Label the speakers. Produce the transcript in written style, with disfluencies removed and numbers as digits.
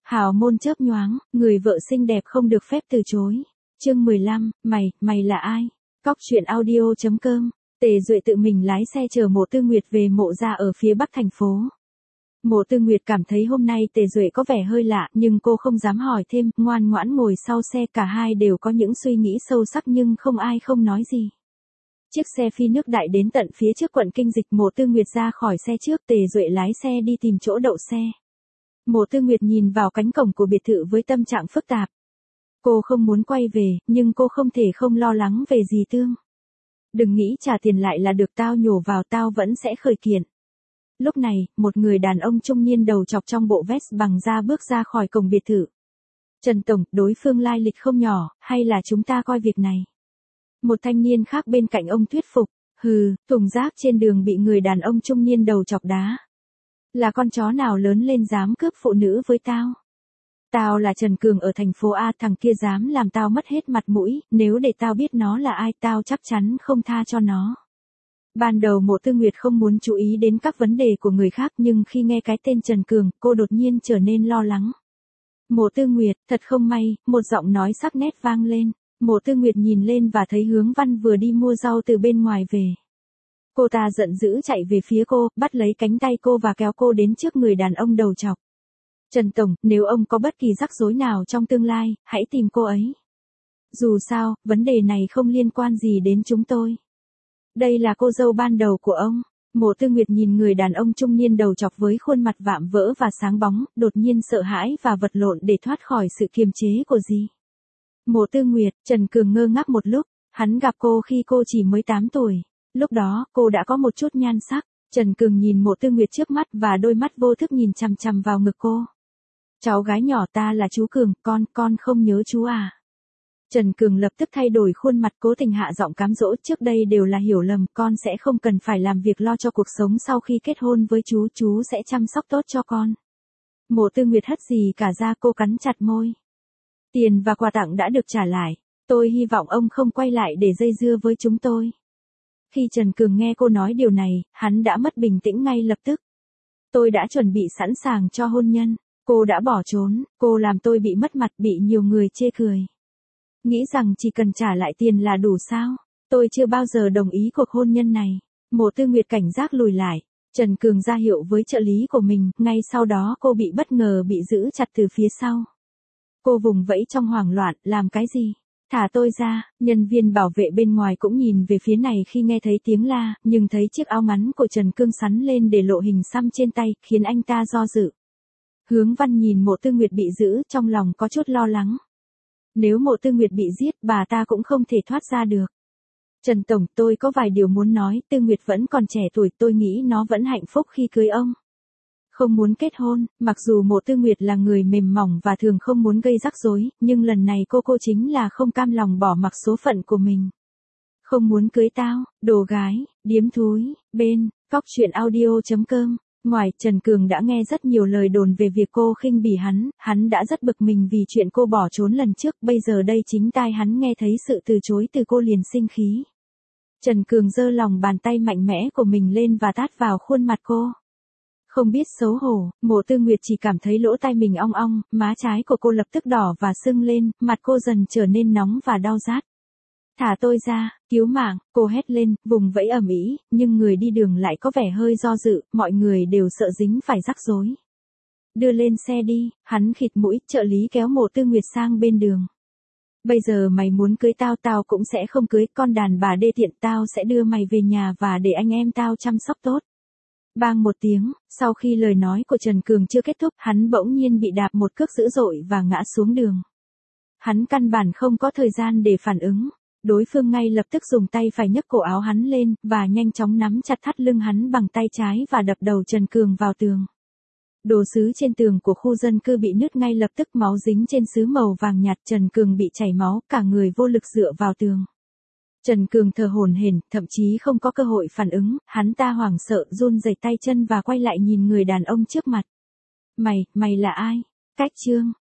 Speaker 1: Hào môn chớp nhoáng, người vợ xinh đẹp không được phép từ chối. Chương 15, mày là ai? Cóc truyện audio.com. Tề Duệ tự mình lái xe chở Mộ Tư Nguyệt về mộ gia ở phía bắc thành phố. Mộ Tư Nguyệt cảm thấy hôm nay Tề Duệ có vẻ hơi lạ, nhưng cô không dám hỏi thêm, ngoan ngoãn ngồi sau xe, cả hai đều có những suy nghĩ sâu sắc nhưng không ai không nói gì. Chiếc xe phi nước đại đến tận phía trước quận Kinh Dịch, Mộ Tư Nguyệt ra khỏi xe trước, Tề Duệ lái xe đi tìm chỗ đậu xe. Mộ Tư Nguyệt nhìn vào cánh cổng của biệt thự với tâm trạng phức tạp. Cô không muốn quay về, nhưng cô không thể không lo lắng về dì Tương. Đừng nghĩ trả tiền lại là được, tao nhổ vào tao vẫn sẽ khởi kiện. Lúc này, một người đàn ông trung niên đầu chọc trong bộ vest bằng da bước ra khỏi cổng biệt thự. Trần Tổng, đối phương lai lịch không nhỏ, hay là chúng ta coi việc này? Một thanh niên khác bên cạnh ông thuyết phục. Hừ, thùng rác trên đường bị người đàn ông trung niên đầu chọc đá. Là con chó nào lớn lên dám cướp phụ nữ với tao? Tao là Trần Cường ở thành phố A, thằng kia dám làm tao mất hết mặt mũi, nếu để tao biết nó là ai tao chắc chắn không tha cho nó. Ban đầu Mộ Tư Nguyệt không muốn chú ý đến các vấn đề của người khác, nhưng khi nghe cái tên Trần Cường, cô đột nhiên trở nên lo lắng. Mộ Tư Nguyệt, thật không may, một giọng nói sắc nét vang lên. Mộ Tư Nguyệt nhìn lên và thấy Hướng Văn vừa đi mua rau từ bên ngoài về. Cô ta giận dữ chạy về phía cô, bắt lấy cánh tay cô và kéo cô đến trước người đàn ông đầu chọc. Trần Tổng, nếu ông có bất kỳ rắc rối nào trong tương lai, hãy tìm cô ấy. Dù sao, vấn đề này không liên quan gì đến chúng tôi. Đây là cô dâu ban đầu của ông. Mộ Tư Nguyệt nhìn người đàn ông trung niên đầu chọc với khuôn mặt vạm vỡ và sáng bóng, đột nhiên sợ hãi và vật lộn để thoát khỏi sự kiềm chế của dì. Mộ Tư Nguyệt, Trần Cường ngơ ngác một lúc, hắn gặp cô khi cô chỉ mới 8 tuổi. Lúc đó, cô đã có một chút nhan sắc. Trần Cường nhìn Mộ Tư Nguyệt trước mắt và đôi mắt vô thức nhìn chằm chằm vào ngực cô. Cháu gái nhỏ, ta là chú Cường, con không nhớ chú à? Trần Cường lập tức thay đổi khuôn mặt, cố tình hạ giọng cám dỗ, trước đây đều là hiểu lầm, con sẽ không cần phải làm việc lo cho cuộc sống sau khi kết hôn với chú sẽ chăm sóc tốt cho con. Mộ Tư Nguyệt hất gì cả ra, cô cắn chặt môi. Tiền và quà tặng đã được trả lại, tôi hy vọng ông không quay lại để dây dưa với chúng tôi. Khi Trần Cường nghe cô nói điều này, hắn đã mất bình tĩnh ngay lập tức. Tôi đã chuẩn bị sẵn sàng cho hôn nhân. Cô đã bỏ trốn, cô làm tôi bị mất mặt, bị nhiều người chê cười. Nghĩ rằng chỉ cần trả lại tiền là đủ sao? Tôi chưa bao giờ đồng ý cuộc hôn nhân này. Mộ Tư Nguyệt cảnh giác lùi lại. Trần Cường ra hiệu với trợ lý của mình, ngay sau đó cô bị bất ngờ bị giữ chặt từ phía sau. Cô vùng vẫy trong hoảng loạn, làm cái gì? Thả tôi ra. Nhân viên bảo vệ bên ngoài cũng nhìn về phía này khi nghe thấy tiếng la, nhưng thấy chiếc áo ngắn của Trần Cường sắn lên để lộ hình xăm trên tay, khiến anh ta do dự. Hướng Văn nhìn Mộ Tư Nguyệt bị giữ, trong lòng có chút lo lắng. Nếu Mộ Tư Nguyệt bị giết, bà ta cũng không thể thoát ra được. Trần Tổng, tôi có vài điều muốn nói, Tư Nguyệt vẫn còn trẻ tuổi, tôi nghĩ nó vẫn hạnh phúc khi cưới ông. Không muốn kết hôn, mặc dù Mộ Tư Nguyệt là người mềm mỏng và thường không muốn gây rắc rối, nhưng lần này cô chính là không cam lòng bỏ mặc số phận của mình. Không muốn cưới tao, đồ gái, điếm thúi, bên, cóc truyện audio.com. Ngoài, Trần Cường đã nghe rất nhiều lời đồn về việc cô khinh bỉ hắn đã rất bực mình vì chuyện cô bỏ trốn lần trước, bây giờ đây chính tai hắn nghe thấy sự từ chối từ cô liền sinh khí. Trần Cường giơ lòng bàn tay mạnh mẽ của mình lên và tát vào khuôn mặt cô. Không biết xấu hổ, Mộ Tư Nguyệt chỉ cảm thấy lỗ tai mình ong ong, má trái của cô lập tức đỏ và sưng lên, mặt cô dần trở nên nóng và đau rát. Thả tôi ra, cứu mạng, cô hét lên, vùng vẫy ầm ĩ, nhưng người đi đường lại có vẻ hơi do dự, mọi người đều sợ dính phải rắc rối. Đưa lên xe đi, hắn khịt mũi, trợ lý kéo Mộ Tư Nguyệt sang bên đường. Bây giờ mày muốn cưới tao cũng sẽ không cưới, con đàn bà đê tiện, tao sẽ đưa mày về nhà và để anh em tao chăm sóc tốt. Bang một tiếng, sau khi lời nói của Trần Cường chưa kết thúc, hắn bỗng nhiên bị đạp một cước dữ dội và ngã xuống đường. Hắn căn bản không có thời gian để phản ứng. Đối phương ngay lập tức dùng tay phải nhấc cổ áo hắn lên, và nhanh chóng nắm chặt thắt lưng hắn bằng tay trái và đập đầu Trần Cường vào tường. Đồ sứ trên tường của khu dân cư bị nứt ngay lập tức, máu dính trên sứ màu vàng nhạt, Trần Cường bị chảy máu, cả người vô lực dựa vào tường. Trần Cường thở hổn hển, thậm chí không có cơ hội phản ứng, hắn ta hoảng sợ, run rẩy tay chân và quay lại nhìn người đàn ông trước mặt. Mày là ai? Cách chương.